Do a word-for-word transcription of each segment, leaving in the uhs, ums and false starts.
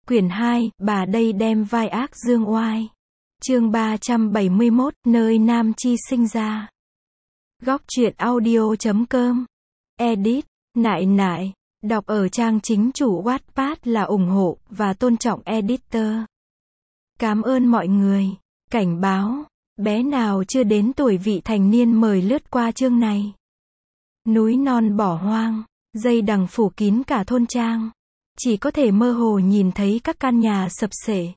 Quyển hai, bà đây đem vai ác dương oai. Chương ba trăm bảy mươi mốt, nơi Nam Chi sinh ra. Góc truyện audio chấm com. Edit, nại nại. Đọc ở trang chính chủ Wattpad là ủng hộ và tôn trọng editor. Cảm ơn mọi người. Cảnh báo, bé nào chưa đến tuổi vị thành niên mời lướt qua chương này. Núi non bỏ hoang, dây đằng phủ kín cả thôn trang. Chỉ có thể mơ hồ nhìn thấy các căn nhà sập xệ.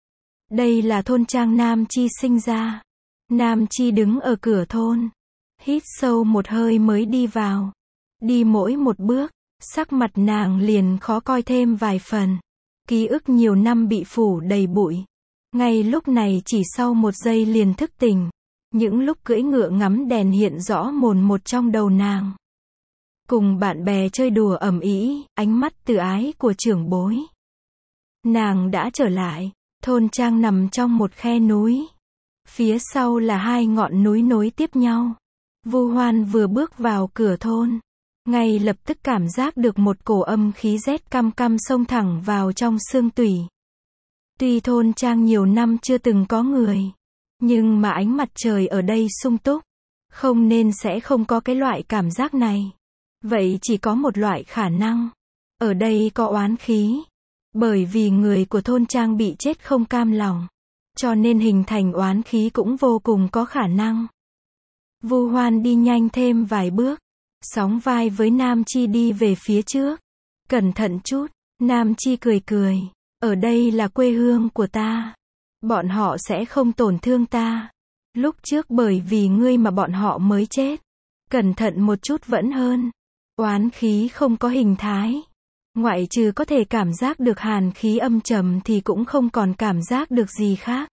Đây là thôn trang Nam Chi sinh ra. Nam Chi đứng ở cửa thôn. Hít sâu một hơi mới đi vào. Đi mỗi một bước, sắc mặt nàng liền khó coi thêm vài phần. Ký ức nhiều năm bị phủ đầy bụi. Ngay lúc này chỉ sau một giây liền thức tỉnh. Những lúc cưỡi ngựa ngắm đèn hiện rõ mồn một trong đầu nàng. Cùng bạn bè chơi đùa ầm ĩ, ánh mắt từ ái của trưởng bối. Nàng đã trở lại, thôn trang nằm trong một khe núi. Phía sau là hai ngọn núi nối tiếp nhau. Vu Hoan vừa bước vào cửa thôn, ngay lập tức cảm giác được một cổ âm khí rét căm căm xông thẳng vào trong xương tủy. Tuy thôn trang nhiều năm chưa từng có người, nhưng mà ánh mặt trời ở đây sung túc, không nên sẽ không có cái loại cảm giác này. Vậy chỉ có một loại khả năng. Ở đây có oán khí. Bởi vì người của thôn trang bị chết không cam lòng. Cho nên hình thành oán khí cũng vô cùng có khả năng. Vu Hoan đi nhanh thêm vài bước. Sóng vai với Nam Chi đi về phía trước. Cẩn thận chút. Nam Chi cười cười. Ở đây là quê hương của ta. Bọn họ sẽ không tổn thương ta. Lúc trước bởi vì ngươi mà bọn họ mới chết. Cẩn thận một chút vẫn hơn. Oán khí không có hình thái. Ngoại trừ có thể cảm giác được hàn khí âm trầm thì cũng không còn cảm giác được gì khác.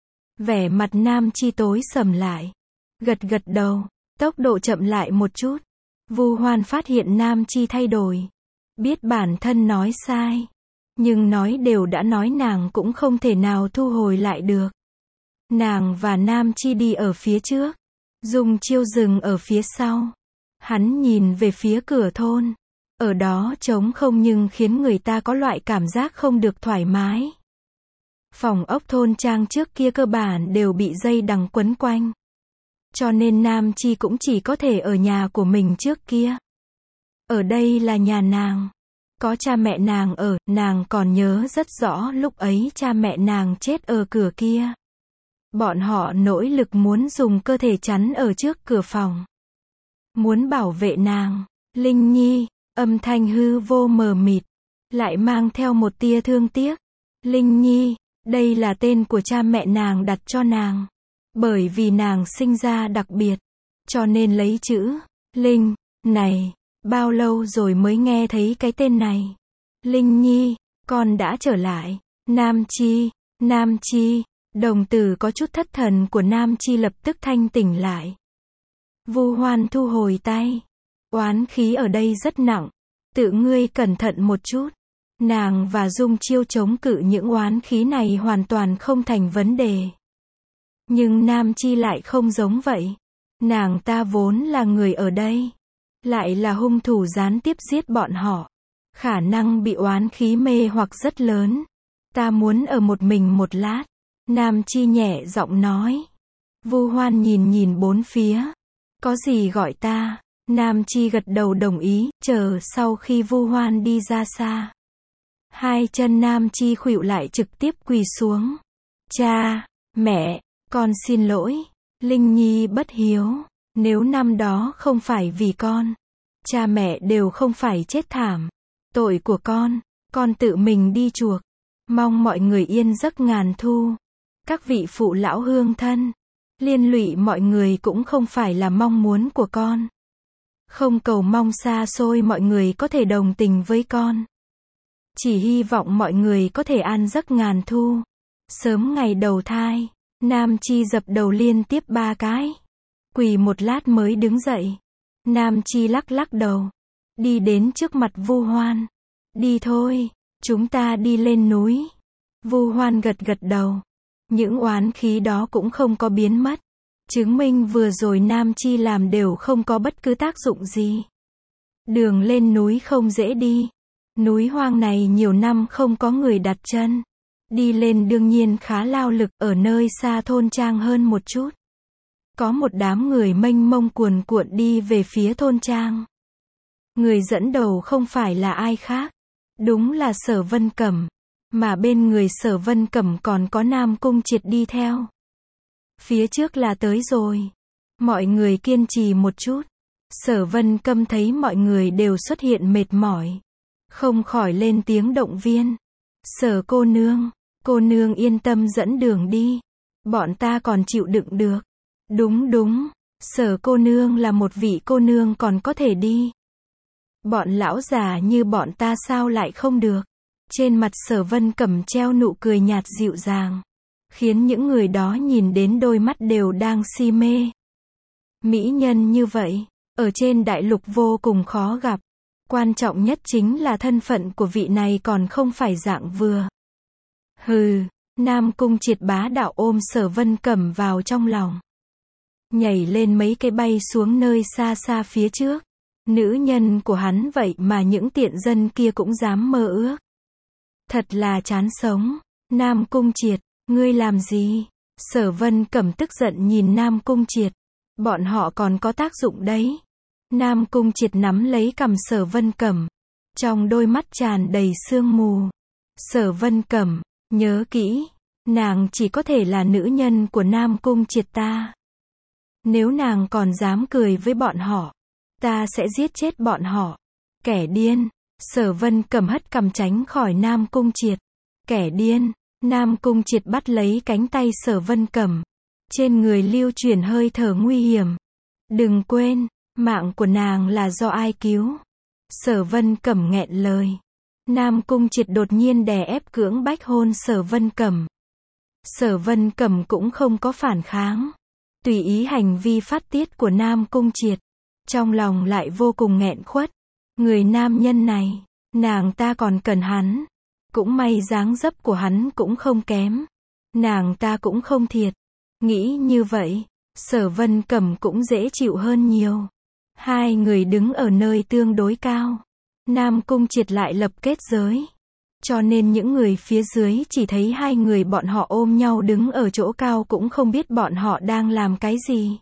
Vẻ mặt Nam Chi tối sầm lại. Gật gật đầu, tốc độ chậm lại một chút. Vu Hoan phát hiện Nam Chi thay đổi. Biết bản thân nói sai. Nhưng nói đều đã nói nàng cũng không thể nào thu hồi lại được. Nàng và Nam Chi đi ở phía trước. Dung Chiêu dừng ở phía sau. Hắn nhìn về phía cửa thôn. Ở đó trống không nhưng khiến người ta có loại cảm giác không được thoải mái. Phòng ốc thôn trang trước kia cơ bản đều bị dây đằng quấn quanh. Cho nên Nam Chi cũng chỉ có thể ở nhà của mình trước kia. Ở đây là nhà nàng. Có cha mẹ nàng ở, nàng còn nhớ rất rõ lúc ấy cha mẹ nàng chết ở cửa kia. Bọn họ nỗ lực muốn dùng cơ thể chắn ở trước cửa phòng. Muốn bảo vệ nàng. Linh Nhi, âm thanh hư vô mờ mịt, lại mang theo một tia thương tiếc. Linh Nhi, đây là tên của cha mẹ nàng đặt cho nàng. Bởi vì nàng sinh ra đặc biệt, cho nên lấy chữ Linh này. Bao lâu rồi mới nghe thấy cái tên này? Linh Nhi, con đã trở lại. Nam Chi, Nam Chi, đồng tử có chút thất thần của Nam Chi lập tức thanh tỉnh lại. Vu Hoan thu hồi tay. Oán khí ở đây rất nặng. Tự ngươi cẩn thận một chút. Nàng và Dung Chiêu chống cự những oán khí này hoàn toàn không thành vấn đề. Nhưng Nam Chi lại không giống vậy. Nàng ta vốn là người ở đây. Lại là hung thủ gián tiếp giết bọn họ. Khả năng bị oán khí mê hoặc rất lớn. Ta muốn ở một mình một lát. Nam Chi nhẹ giọng nói. Vu Hoan nhìn nhìn bốn phía. Có gì gọi ta? Nam Chi gật đầu đồng ý, chờ sau khi Vu Hoan đi ra xa. Hai chân Nam Chi khuỵu lại trực tiếp quỳ xuống. Cha, mẹ, con xin lỗi. Linh Nhi bất hiếu. Nếu năm đó không phải vì con, cha mẹ đều không phải chết thảm. Tội của con, con tự mình đi chuộc. Mong mọi người yên giấc ngàn thu. Các vị phụ lão hương thân, liên lụy mọi người cũng không phải là mong muốn của con. Không cầu mong xa xôi mọi người có thể đồng tình với con. Chỉ hy vọng mọi người có thể an giấc ngàn thu. Sớm ngày đầu thai. Nam Chi dập đầu liên tiếp ba cái. Quỳ một lát mới đứng dậy. Nam Chi lắc lắc đầu. Đi đến trước mặt Vu Hoan. Đi thôi, chúng ta đi lên núi. Vu Hoan gật gật đầu. Những oán khí đó cũng không có biến mất. Chứng minh vừa rồi Nam Chi làm đều không có bất cứ tác dụng gì. Đường lên núi không dễ đi. Núi hoang này nhiều năm không có người đặt chân. Đi lên đương nhiên khá lao lực, ở nơi xa thôn trang hơn một chút. Có một đám người mênh mông cuồn cuộn đi về phía thôn trang. Người dẫn đầu không phải là ai khác. Đúng là Sở Vân Cẩm. Mà bên người Sở Vân Cẩm còn có Nam Cung Triệt đi theo. Phía trước là tới rồi. Mọi người kiên trì một chút. Sở Vân Cẩm thấy mọi người đều xuất hiện mệt mỏi. Không khỏi lên tiếng động viên. Sở cô nương, cô nương yên tâm dẫn đường đi. Bọn ta còn chịu đựng được. Đúng đúng, Sở cô nương là một vị cô nương còn có thể đi. Bọn lão già như bọn ta sao lại không được. Trên mặt Sở Vân Cẩm treo nụ cười nhạt dịu dàng. Khiến những người đó nhìn đến đôi mắt đều đang si mê. Mỹ nhân như vậy, ở trên đại lục vô cùng khó gặp. Quan trọng nhất chính là thân phận của vị này còn không phải dạng vừa. Hừ, Nam Cung Triệt bá đạo ôm Sở Vân Cẩm vào trong lòng. Nhảy lên mấy cái bay xuống nơi xa xa phía trước. Nữ nhân của hắn vậy mà những tiện dân kia cũng dám mơ ước. Thật là chán sống. Nam Cung Triệt, ngươi làm gì? Sở Vân Cẩm tức giận nhìn Nam Cung Triệt. Bọn họ còn có tác dụng đấy. Nam Cung Triệt nắm lấy cằm Sở Vân Cẩm. Trong đôi mắt tràn đầy sương mù. Sở Vân Cẩm, nhớ kỹ, nàng chỉ có thể là nữ nhân của Nam Cung Triệt ta. Nếu nàng còn dám cười với bọn họ, ta sẽ giết chết bọn họ. Kẻ điên. Sở Vân Cẩm hất cằm tránh khỏi Nam Cung Triệt. Kẻ điên. Nam Cung Triệt bắt lấy cánh tay Sở Vân Cẩm. Trên người lưu chuyển hơi thở nguy hiểm. Đừng quên, mạng của nàng là do ai cứu? Sở Vân Cẩm nghẹn lời. Nam Cung Triệt đột nhiên đè ép cưỡng bách hôn Sở Vân Cẩm. Sở Vân Cẩm cũng không có phản kháng. Tùy ý hành vi phát tiết của Nam Cung Triệt. Trong lòng lại vô cùng nghẹn khuất. Người nam nhân này, nàng ta còn cần hắn. Cũng may dáng dấp của hắn cũng không kém. Nàng ta cũng không thiệt. Nghĩ như vậy, Sở Vân Cẩm cũng dễ chịu hơn nhiều. Hai người đứng ở nơi tương đối cao. Nam Cung Triệt lại lập kết giới. Cho nên những người phía dưới chỉ thấy hai người bọn họ ôm nhau đứng ở chỗ cao cũng không biết bọn họ đang làm cái gì.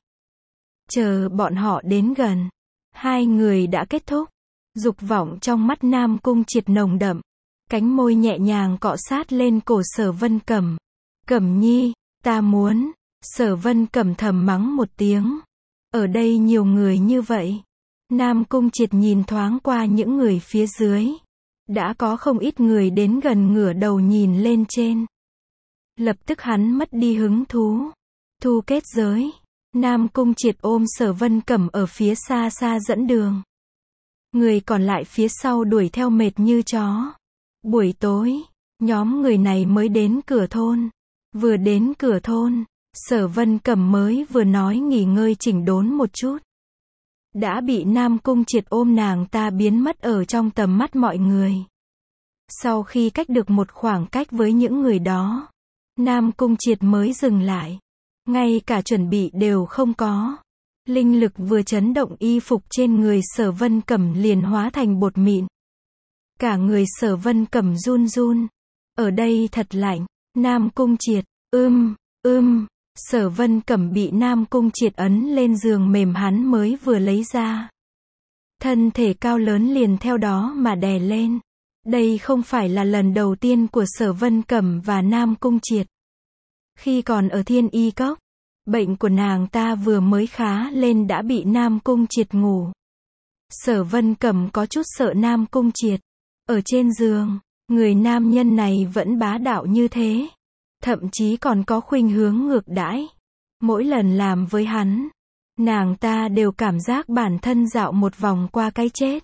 Chờ bọn họ đến gần. Hai người đã kết thúc. Dục vọng trong mắt Nam Cung Triệt nồng đậm. Cánh môi nhẹ nhàng cọ sát lên cổ Sở Vân Cẩm. Cẩm nhi, ta muốn. Sở Vân Cẩm thầm mắng một tiếng. Ở đây nhiều người như vậy. Nam Cung Triệt nhìn thoáng qua những người phía dưới. Đã có không ít người đến gần ngửa đầu nhìn lên trên. Lập tức hắn mất đi hứng thú. Thu kết giới. Nam Cung Triệt ôm Sở Vân Cẩm ở phía xa xa dẫn đường. Người còn lại phía sau đuổi theo mệt như chó. Buổi tối, nhóm người này mới đến cửa thôn. Vừa đến cửa thôn, Sở Vân Cẩm mới vừa nói nghỉ ngơi chỉnh đốn một chút. Đã bị Nam Cung Triệt ôm nàng ta biến mất ở trong tầm mắt mọi người. Sau khi cách được một khoảng cách với những người đó, Nam Cung Triệt mới dừng lại. Ngay cả chuẩn bị đều không có. Linh lực vừa chấn động y phục trên người Sở Vân Cẩm liền hóa thành bột mịn. Cả người Sở Vân Cẩm run run. Ở đây thật lạnh. Nam Cung Triệt, ưm, ưm. Sở Vân Cẩm bị Nam Cung Triệt ấn lên giường mềm hắn mới vừa lấy ra. Thân thể cao lớn liền theo đó mà đè lên. Đây không phải là lần đầu tiên của Sở Vân Cẩm và Nam Cung Triệt. Khi còn ở Thiên Y Cốc, bệnh của nàng ta vừa mới khá lên đã bị Nam Cung Triệt ngủ. Sở Vân Cẩm có chút sợ Nam Cung Triệt. Ở trên giường, người nam nhân này vẫn bá đạo như thế. Thậm chí còn có khuynh hướng ngược đãi. Mỗi lần làm với hắn, nàng ta đều cảm giác bản thân dạo một vòng qua cái chết.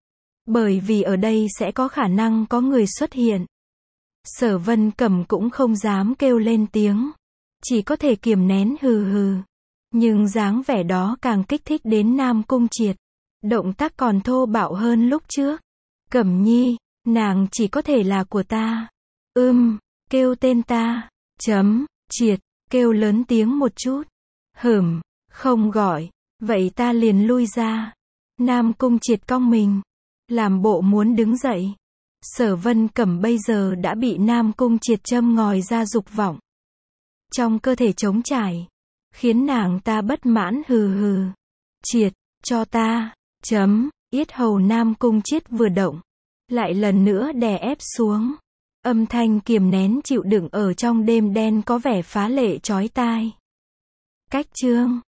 Bởi vì ở đây sẽ có khả năng có người xuất hiện. Sở Vân Cẩm cũng không dám kêu lên tiếng. Chỉ có thể kiềm nén hừ hừ. Nhưng dáng vẻ đó càng kích thích đến Nam Cung Triệt. Động tác còn thô bạo hơn lúc trước. Cẩm nhi, nàng chỉ có thể là của ta. Ưm, kêu tên ta. Chấm, Triệt, kêu lớn tiếng một chút. Hửm, không gọi. Vậy ta liền lui ra. Nam Cung Triệt cong mình. Làm bộ muốn đứng dậy. Sở Vân Cẩm bây giờ đã bị Nam Cung Triệt châm ngòi ra dục vọng. Trong cơ thể trống trải, khiến nàng ta bất mãn hừ hừ. Triệt, cho ta, chấm, yết hầu Nam Cung Triệt vừa động, lại lần nữa đè ép xuống. Âm thanh kiềm nén chịu đựng ở trong đêm đen có vẻ phá lệ chói tai. Cách chương